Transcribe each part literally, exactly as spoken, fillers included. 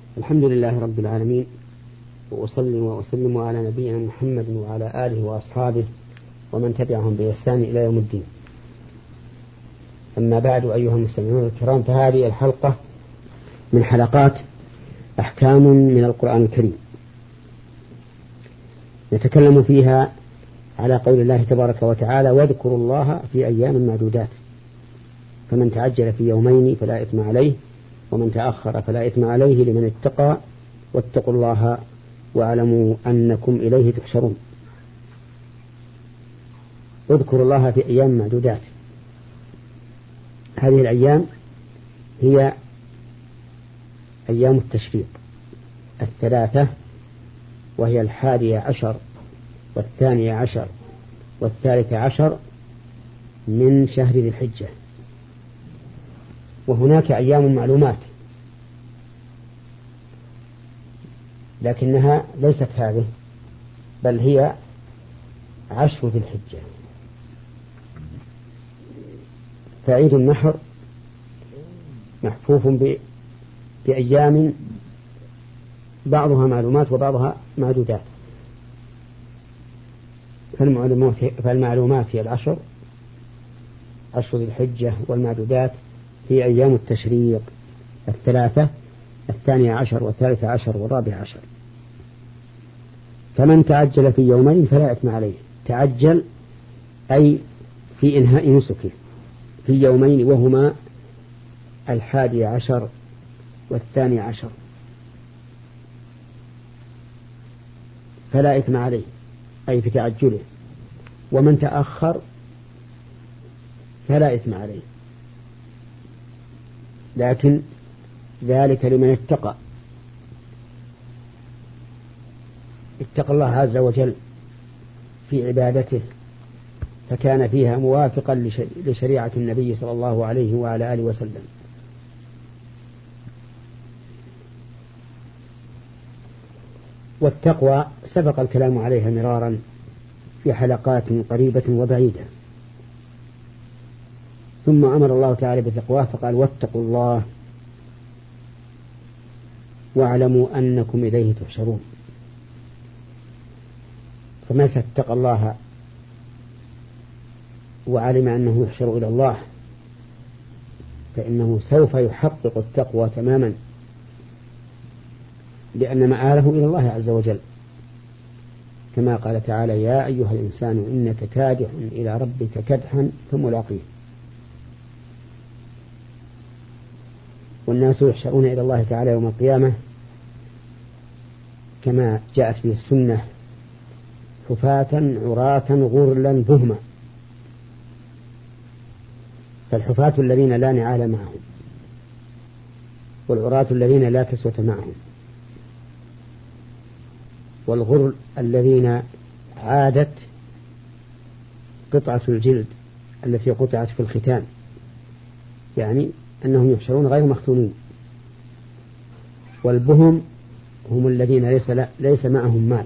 الحمد لله رب العالمين، وأصلي وأسلم على نبينا محمد وعلى آله وأصحابه ومن تبعهم بإحسان إلى يوم الدين. أما بعد، أيها المستمعون الكرام، فهذه الحلقة من حلقات أحكام من القرآن الكريم، نتكلم فيها على قول الله تبارك وتعالى: واذكروا الله في أيام معدودات، فمن تعجل في يومين فلا إثم عليه ومن تأخر فلا إثم عليه لمن اتقى واتقوا الله واعلموا أنكم إليه تحشرون. اذكروا الله في أيام معدودات، هذه الأيام هي أيام التشريق الثلاثة، وهي الحادية عشر والثانية عشر والثالثة عشر من شهر ذي الحجة. وهناك أيام معلومات، لكنها ليست هذه، بل هي عشر ذي الحجة. فعيد النحر محفوف بأيام بعضها معلومات وبعضها معدودات، فالمعلومات هي العشر عشر ذي الحجة، والمعدودات هي أيام التشريق الثلاثة، الثانية عشر والثالثة عشر والرابع عشر. فمن تعجل في يومين فلا إثم عليه. تعجل أي في إنهاء نسكه في يومين، وهما الحادي عشر والثاني عشر، فلا إثم عليه أي في تعجله. ومن تأخر فلا إثم عليه، لكن ذلك لمن اتقى اتقى الله عز وجل في عبادته، فكان فيها موافقا لشريعة النبي صلى الله عليه وعلى آله وسلم. والتقوى سبق الكلام عليها مرارا في حلقات قريبة وبعيدة، ثم أمر الله تعالى بتقواه فقال: واتقوا الله واعلموا أنكم إليه تحشرون. فمتى اتقى الله وعلم أنه يحشر إلى الله فإنه سوف يحقق التقوى تماما، لأن مآله إلى الله عز وجل، كما قال تعالى: يا أيها الإنسان إنك كادح إلى ربك كدحا فملاقيه. والناس يحشرون إلى الله تعالى يوم القيامة كما جاءت في السنة: حفاة عراة غرلا بهما. فالحفاة الذين لا نعال معهم، والعراة الذين لا كسوة معهم، والغرل الذين عادت قطعة الجلد التي قطعت في الختان، يعني أنهم يحشرون غير مختونين. والبهم هم الذين ليس, ليس معهم مال.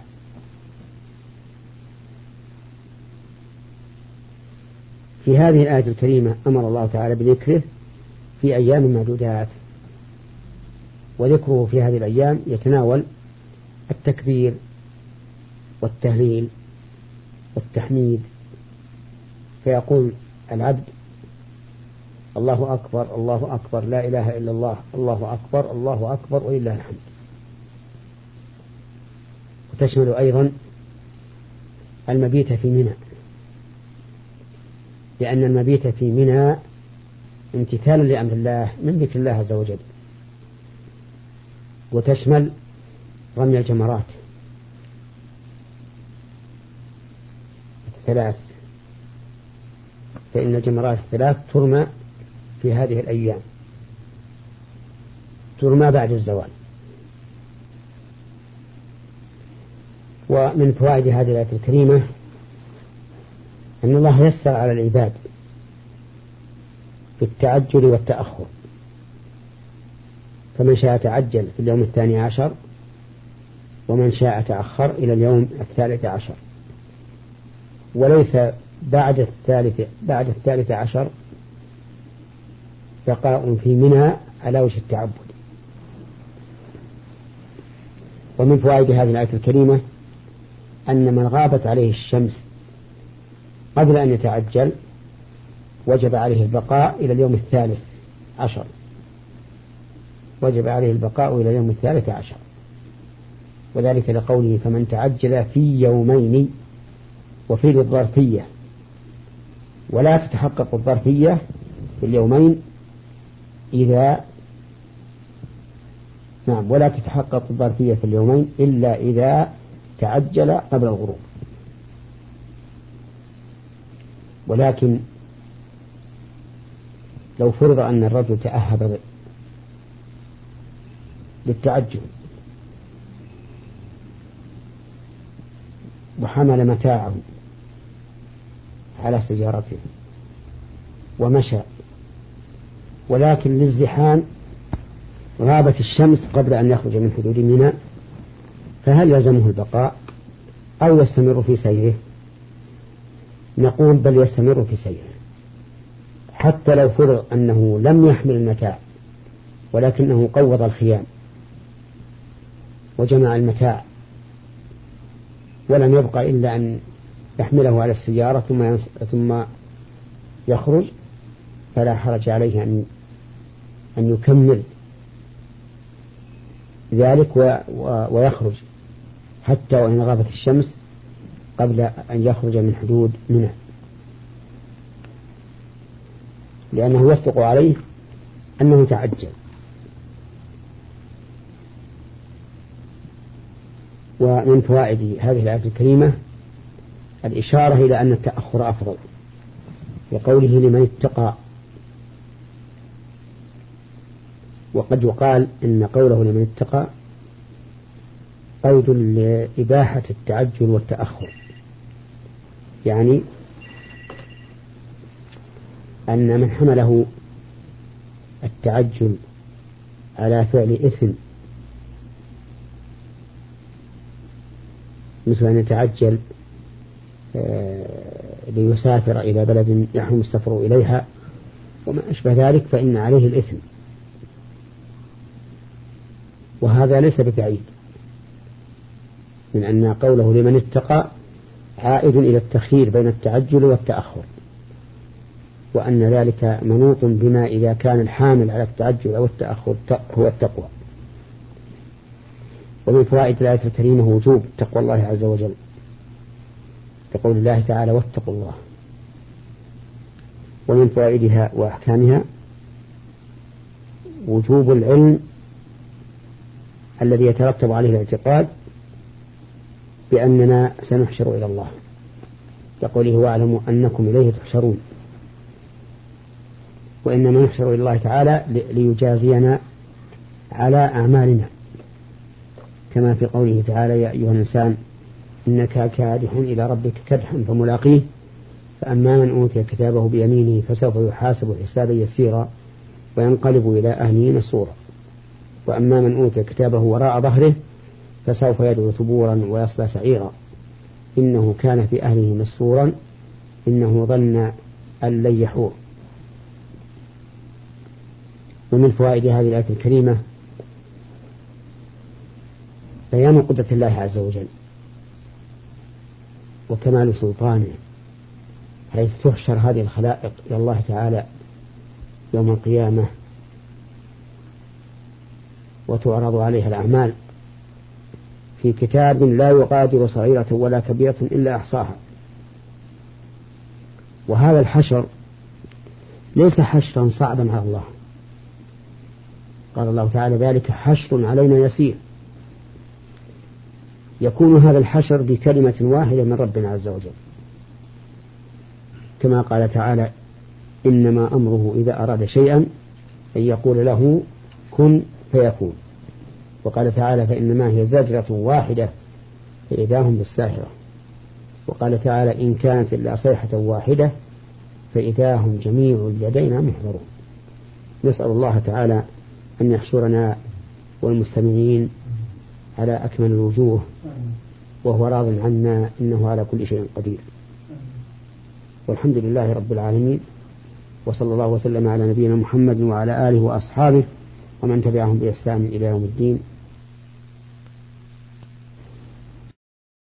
في هذه الآية الكريمة أمر الله تعالى بذكره في أيام معدودات، وذكره في هذه الأيام يتناول التكبير والتهليل والتحميد، فيقول العبد: الله أكبر الله أكبر لا إله إلا الله، الله أكبر الله أكبر ولله الحمد. وتشمل أيضا المبيت في منى، لأن المبيت في منى امتثالا لأمر الله من ذكر الله عز وجل. وتشمل رمي الجمرات الثلاث، فإن الجمرات الثلاث ترمى في هذه الأيام، ترمى بعد الزوال. ومن فوائد هذه الآية الكريمة أن الله يسر على العباد في التعجل والتأخر، فمن شاء تعجل في اليوم الثاني عشر، ومن شاء تأخر إلى اليوم الثالث عشر. وليس بعد الثالث بعد الثالث عشر بقاء في منى على وجه التعبد، ومن فوائد هذه الآية الكريمة أن من غابت عليه الشمس قبل أن يتعجل وجب عليه البقاء إلى اليوم الثالث عشر وجب عليه البقاء إلى اليوم الثالث عشر، وذلك لقوله فمن تعجل في يومين، وفي الظرفية، ولا تتحقق الظرفية في اليومين إذا نعم ولا تتحقق الظرفية في اليومين إلا إذا تعجل قبل الغروب. ولكن لو فرض أن الرجل تأهب للتعجل وحمل متاعه على سيارته ومشى، ولكن للزحام غابت الشمس قبل أن يخرج من حدود منى، فهل يلزمه البقاء أو يستمر في سيره؟ نقول بل يستمر في سيره، حتى لو فرض أنه لم يحمل المتاع ولكنه قوض الخيام وجمع المتاع ولم يبقى إلا أن يحمله على السيارة ثم ثم يخرج، فلا حرج عليه أن أن يكمل ذلك ويخرج حتى وإن غابت الشمس قبل أن يخرج من حدود منى، لأنه يصدق عليه أنه تعجل. ومن فوائد هذه الآية الكريمة الإشارة إلى أن التأخر أفضل، لقوله لمن اتقى. وقد يقال إن قوله لمن اتقى قيد لإباحة التعجل والتأخر، يعني أن من حمله التعجل على فعل إثم مثل أن يتعجل ليسافر إلى بلد يحرم السفر إليها وما أشبه ذلك فإن عليه الإثم، وهذا ليس ببعيد من أن قوله لمن اتقى عائد إلى التخيير بين التعجل والتأخر، وأن ذلك منوط بما إذا كان الحامل على التعجل أو التأخر هو التقوى. ومن فوائد الآية الكريمة وجوب تقوى الله عز وجل، كقول الله تعالى واتقوا الله. ومن فوائدها وأحكامها وجوب العلم الذي يترتب عليه الاعتقاد بأننا سنحشر إلى الله، كقوله واعلموا أنكم إليه تحشرون، وإنما نحشر إلى الله تعالى ليجازينا على أعمالنا، كما في قوله تعالى يا أيها الإنسان إنك كادح إلى ربك كدحا فملاقيه فأما من أوتي كتابه بيمينه فسوف يحاسب حسابا يسيرا وينقلب إلى أهله مسرورا، وأما من أوتي كتابه وراء ظهره فسوف يدعو ثبورا ويصلى سعيرا إنه كان في أهله مسرورا إنه ظن أن لن يحور. ومن فوائد هذه الآية الكريمة بيان قدرة الله عز وجل وكمال سلطانه، حيث تحشر هذه الخلائق إلى الله تعالى يوم القيامة وتعرض عليها الأعمال في كتاب لا يغادر صغيرة ولا كبيرة إلا أحصاها. وهذا الحشر ليس حشرا صعبا على الله، قال الله تعالى ذلك حشر علينا يسير. يكون هذا الحشر بكلمة واحدة من ربنا عز وجل، كما قال تعالى إنما أمره إذا أراد شيئا أن يقول له كن فيكون. وقال تعالى فإنما هي زجرة واحدة فإذا هم بالساهرة. وقال تعالى إن كانت إلا صيحة واحدة فإذا هم جميع لدينا محضرون. نسأل الله تعالى أن يحشرنا والمستمعين على أكمل الوجوه وهو راض عنا إنه على كل شيء قدير. والحمد لله رب العالمين، وصلى الله وسلم على نبينا محمد وعلى آله وأصحابه ومن تبعهم بإحسان إلى يوم الدين.